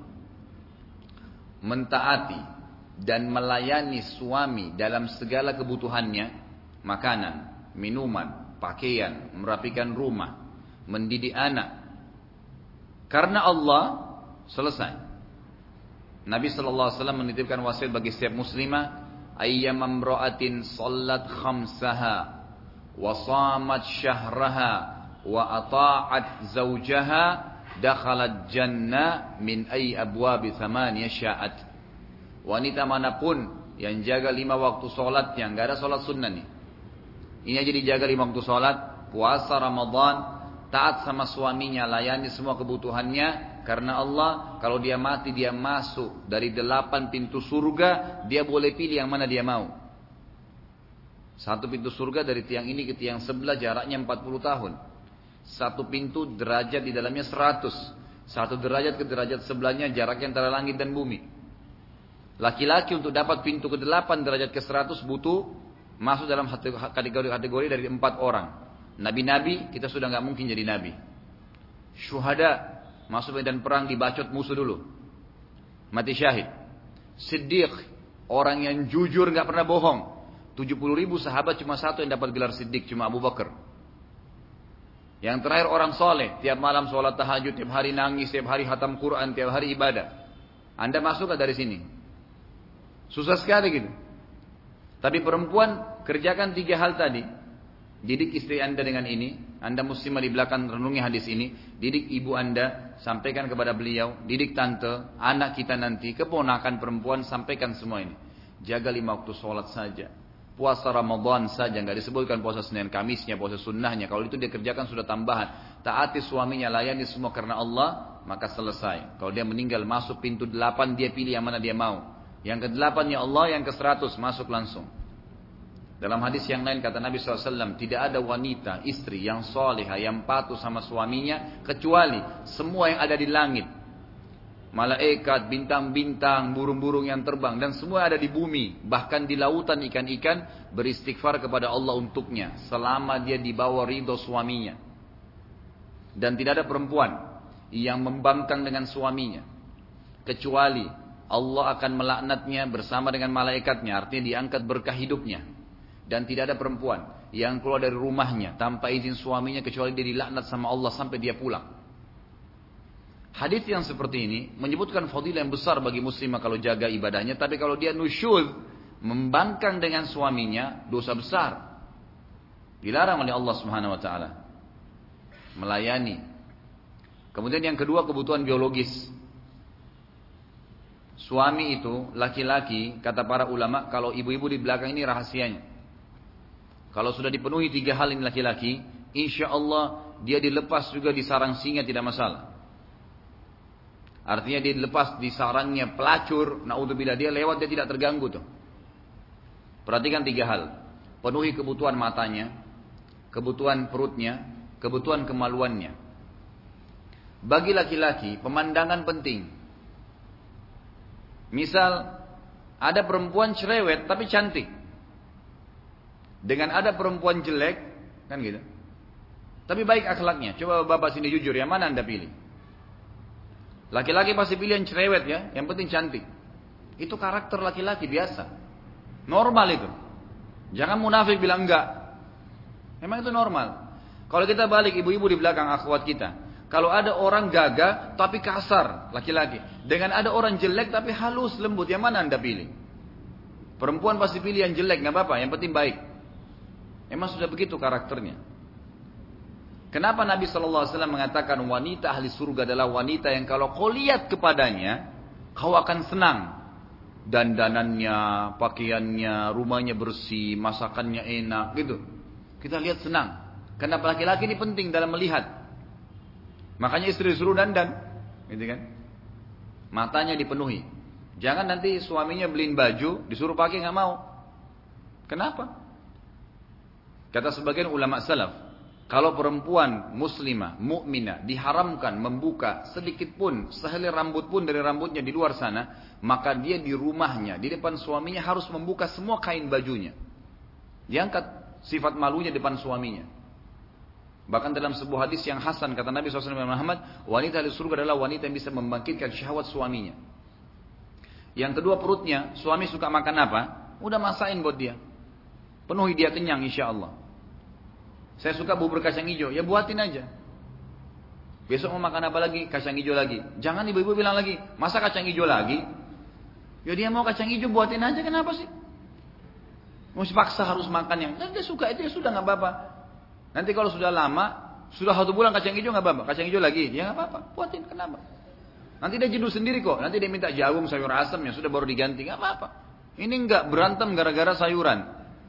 Mentaati dan melayani suami dalam segala kebutuhannya, makanan, minuman, pakaian, merapikan rumah, mendidik anak. Karena Allah, selesai. Nabi sallallahu alaihi wasallam menitipkan wasiat bagi setiap muslimah, ayyamam ra'atin sallat khamsaha wa shamat syahraha wa ata'at zawjaha dakhalat jannah min ay abwabi thamaniya sya'at. Wanita manapun yang jaga lima waktu sholatnya, nggak ada sholat sunnah nih. Ini aja dijaga lima waktu sholat, puasa Ramadan, taat sama suaminya, layani semua kebutuhannya. Karena Allah, kalau dia mati dia masuk dari delapan pintu surga, dia boleh pilih yang mana dia mau. Satu pintu surga dari tiang ini ke tiang sebelah jaraknya empat puluh tahun. Satu pintu derajat di dalamnya seratus. Satu derajat ke derajat sebelahnya jaraknya antara langit dan bumi. Laki-laki untuk dapat pintu ke delapan derajat ke seratus butuh masuk dalam kategori-kategori dari empat orang. Nabi-nabi kita sudah nggak mungkin jadi nabi. Syuhada masuk medan perang dibacot musuh dulu, mati syahid. Siddiq orang yang jujur nggak pernah bohong. tujuh puluh ribu sahabat cuma satu yang dapat gelar Siddiq, cuma Abu Bakar. Yang terakhir orang soleh, tiap malam sholat tahajud, tiap hari nangis, tiap hari khatam Quran, tiap hari ibadah. Anda masuk dari sini? Susah sekali gitu. Tapi perempuan kerjakan tiga hal tadi. Didik istri anda dengan ini. Anda muslimah di belakang renungi hadis ini. Didik ibu anda, sampaikan kepada beliau. Didik tante, anak kita nanti, keponakan perempuan, sampaikan semua ini. Jaga lima waktu sholat saja. Puasa Ramadan saja, nggak disebutkan puasa Senin Kamisnya, puasa sunnahnya. Kalau itu dia kerjakan sudah tambahan. Taati suaminya, layani semua karena Allah, maka selesai. Kalau dia meninggal masuk pintu delapan, dia pilih yang mana dia mau. Yang ke delapan ya Allah, yang ke seratus masuk langsung. Dalam hadis yang lain kata Nabi shallallahu alaihi wasallam, tidak ada wanita, istri yang salihah, yang patuh sama suaminya, kecuali semua yang ada di langit. Malaikat, bintang-bintang, burung-burung yang terbang, dan semua ada di bumi. Bahkan di lautan ikan-ikan beristighfar kepada Allah untuknya, selama dia di bawah ridho suaminya. Dan tidak ada perempuan yang membangkang dengan suaminya, kecuali Allah akan melaknatnya bersama dengan malaikatnya, artinya diangkat berkah hidupnya. Dan tidak ada perempuan yang keluar dari rumahnya tanpa izin suaminya kecuali dia dilaknat sama Allah sampai dia pulang. Hadis yang seperti ini menyebutkan fadilah yang besar bagi muslimah kalau jaga ibadahnya. Tapi kalau dia nusyuz, membangkang dengan suaminya, dosa besar. Dilarang oleh Allah Subhanahu Wa Taala. Melayani. Kemudian yang kedua, kebutuhan biologis. Suami itu laki-laki, kata para ulama, kalau ibu-ibu di belakang ini rahasianya. Kalau sudah dipenuhi tiga hal ini laki-laki, insya Allah dia dilepas juga di sarang singa tidak masalah. Artinya dia dilepas di sarangnya pelacur, naudzubillah, dia lewat dia tidak terganggu tuh. Perhatikan tiga hal. Penuhi kebutuhan matanya, kebutuhan perutnya, kebutuhan kemaluannya. Bagi laki-laki pemandangan penting. Misal ada perempuan cerewet tapi cantik. Dengan ada perempuan jelek, kan gitu. Tapi baik akhlaknya. Coba bapak sini jujur, yang mana anda pilih? Laki-laki pasti pilih yang cerewet ya, yang penting cantik. Itu karakter laki-laki biasa. Normal itu. Jangan munafik bilang enggak. Memang itu normal. Kalau kita balik ibu-ibu di belakang akhwat kita. Kalau ada orang gagah tapi kasar, laki-laki. Dengan ada orang jelek tapi halus, lembut, yang mana anda pilih? Perempuan pasti pilih yang jelek, nggak apa-apa, yang penting baik. Emang sudah begitu karakternya. Kenapa Nabi shallallahu alaihi wasallam mengatakan wanita ahli surga adalah wanita yang kalau kau lihat kepadanya, kau akan senang. Dandanannya, pakaiannya, rumahnya bersih, masakannya enak, gitu. Kita lihat senang. Karena laki-laki ini penting dalam melihat. Makanya istri suruh dandan, gitu kan? Matanya dipenuhi. Jangan nanti suaminya beliin baju, disuruh pakai nggak mau. Kenapa? Kata sebagian ulama salaf, kalau perempuan muslimah, mukminah diharamkan membuka sedikit pun, sehelai rambut pun dari rambutnya di luar sana, maka dia di rumahnya, di depan suaminya harus membuka semua kain bajunya. Diangkat sifat malunya depan suaminya. Bahkan dalam sebuah hadis yang hasan kata Nabi shallallahu alaihi wasallam, wanita di surga adalah wanita yang bisa membangkitkan syahwat suaminya. Yang kedua perutnya, suami suka makan apa? Udah masakin buat dia. Penuhi dia kenyang insya Allah. Saya suka bubur kacang hijau, ya buatin aja. Besok mau makan apa lagi? Kacang hijau lagi. Jangan ibu-ibu bilang lagi, masa kacang hijau lagi? Ya dia mau kacang hijau buatin aja, kenapa sih? Mesti paksa harus makan yang, dan dia suka itu ya sudah nggak apa-apa. Nanti kalau sudah lama, sudah satu bulan kacang hijau nggak apa-apa, kacang hijau lagi, ya nggak apa-apa, buatin kenapa? Nanti dia jenuh sendiri kok, nanti dia minta jagung sayur asam yang sudah baru diganti, nggak apa-apa. Ini nggak berantem gara-gara sayuran.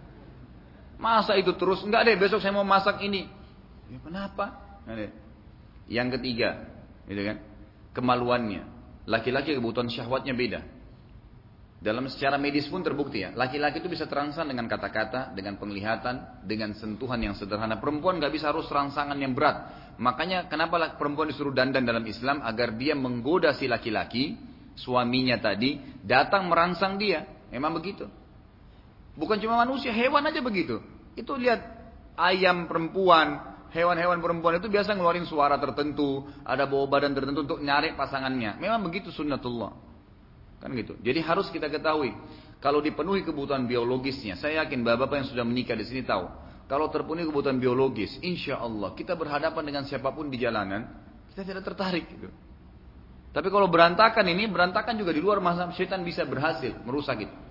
Masa itu terus, nggak deh besok saya mau masak ini, ya kenapa? Nggak deh. Yang ketiga, gitu kan, kemaluannya. Laki-laki kebutuhan syahwatnya beda. Dalam secara medis pun terbukti ya, laki-laki itu bisa terangsang dengan kata-kata, dengan penglihatan, dengan sentuhan yang sederhana. Perempuan nggak bisa harus rangsangan yang berat. Makanya kenapa perempuan disuruh dandan dalam Islam? Agar dia menggoda si laki-laki, suaminya tadi, datang merangsang dia. Memang begitu. Bukan cuma manusia, hewan aja begitu. Itu lihat ayam perempuan, hewan-hewan perempuan itu biasa ngeluarin suara tertentu, ada bau badan tertentu untuk nyari pasangannya. Memang begitu sunnatullah. Kan gitu. Jadi harus kita ketahui, kalau dipenuhi kebutuhan biologisnya, saya yakin bapak-bapak yang sudah menikah di sini tahu, kalau terpenuhi kebutuhan biologis, insya Allah kita berhadapan dengan siapapun di jalanan, kita tidak tertarik gitu. Tapi kalau berantakan ini, berantakan juga di luar masa syaitan bisa berhasil merusak itu.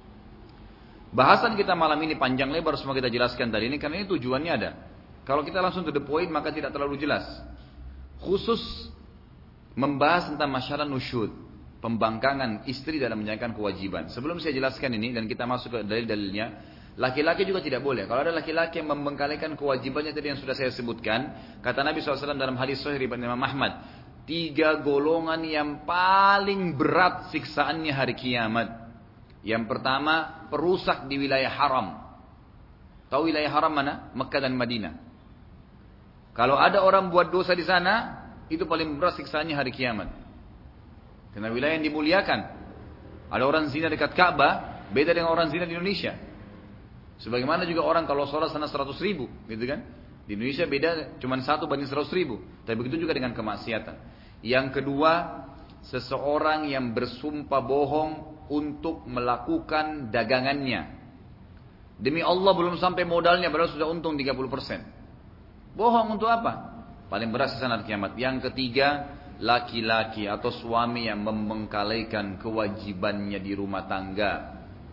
Bahasan kita malam ini panjang lebar semua kita jelaskan tadi ini, karena ini tujuannya ada. Kalau kita langsung to the point maka tidak terlalu jelas. Khusus membahas tentang masalah nusyud, pembangkangan istri dalam menjalankan kewajiban. Sebelum saya jelaskan ini dan kita masuk ke dalil-dalilnya, laki-laki juga tidak boleh. Kalau ada laki-laki yang membengkalikan kewajibannya tadi yang sudah saya sebutkan, kata Nabi shallallahu alaihi wasallam dalam hadis sahih riwayat Imam Ahmad, tiga golongan yang paling berat siksaannya hari kiamat. Yang pertama, perusak di wilayah haram. Tahu wilayah haram mana? Mekah dan Madinah. Kalau ada orang buat dosa di sana, itu paling berat siksaannya hari kiamat. Karena wilayah yang dimuliakan. Ada orang zina dekat Ka'bah, beda dengan orang zina di Indonesia. Sebagaimana juga orang kalau sholat sana seratus ribu, gitu kan? Di Indonesia beda cuma satu banding seratus ribu. Tapi begitu juga dengan kemaksiatan. Yang kedua, seseorang yang bersumpah bohong untuk melakukan dagangannya. Demi Allah belum sampai modalnya, padahal sudah untung tiga puluh persen. Bohong untuk apa? Paling berat siksa hari kiamat. Yang ketiga, laki-laki atau suami yang membengkalikan kewajibannya di rumah tangga.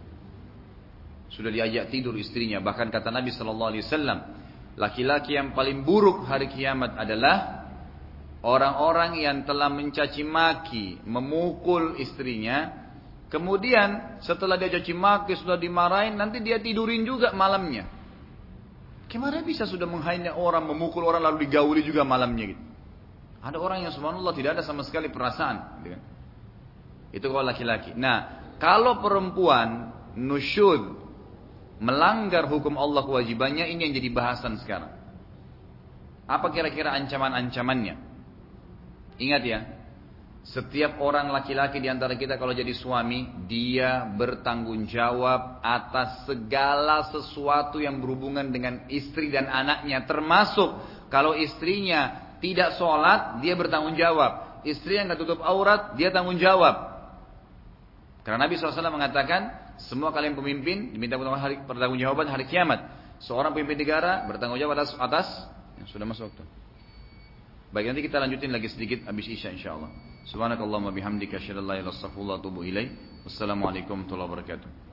Sudah diajak tidur istrinya. Bahkan kata Nabi shallallahu alaihi wasallam, laki-laki yang paling buruk hari kiamat adalah orang-orang yang telah mencaci maki, memukul istrinya. Kemudian setelah dia caci maki, sudah dimarahin, nanti dia tidurin juga malamnya. Gimana bisa sudah menghina orang, memukul orang lalu digauli juga malamnya gitu. Ada orang yang subhanallah tidak ada sama sekali perasaan. Gitu kan? Itu kalau laki-laki. Nah, kalau perempuan nusyud, melanggar hukum Allah kewajibannya, ini yang jadi bahasan sekarang. Apa kira-kira ancaman-ancamannya? Ingat ya, setiap orang laki-laki di antara kita kalau jadi suami, dia bertanggung jawab atas segala sesuatu yang berhubungan dengan istri dan anaknya. Termasuk kalau istrinya tidak sholat, dia bertanggung jawab. Istri yang tidak tutup aurat, dia tanggung jawab. Karena Nabi shallallahu alaihi wasallam mengatakan, semua kalian pemimpin diminta pertanggung jawaban hari kiamat. Seorang pemimpin negara bertanggung jawab atas, atas yang sudah masuk waktu. Baik, nanti kita lanjutin lagi sedikit habis isya insyaallah. Subhanakallahumma bihamdika asyhadu an la ilaha illa anta astaghfiruka wa atubu ilaik. Wassalamualaikum warahmatullahi wabarakatuh.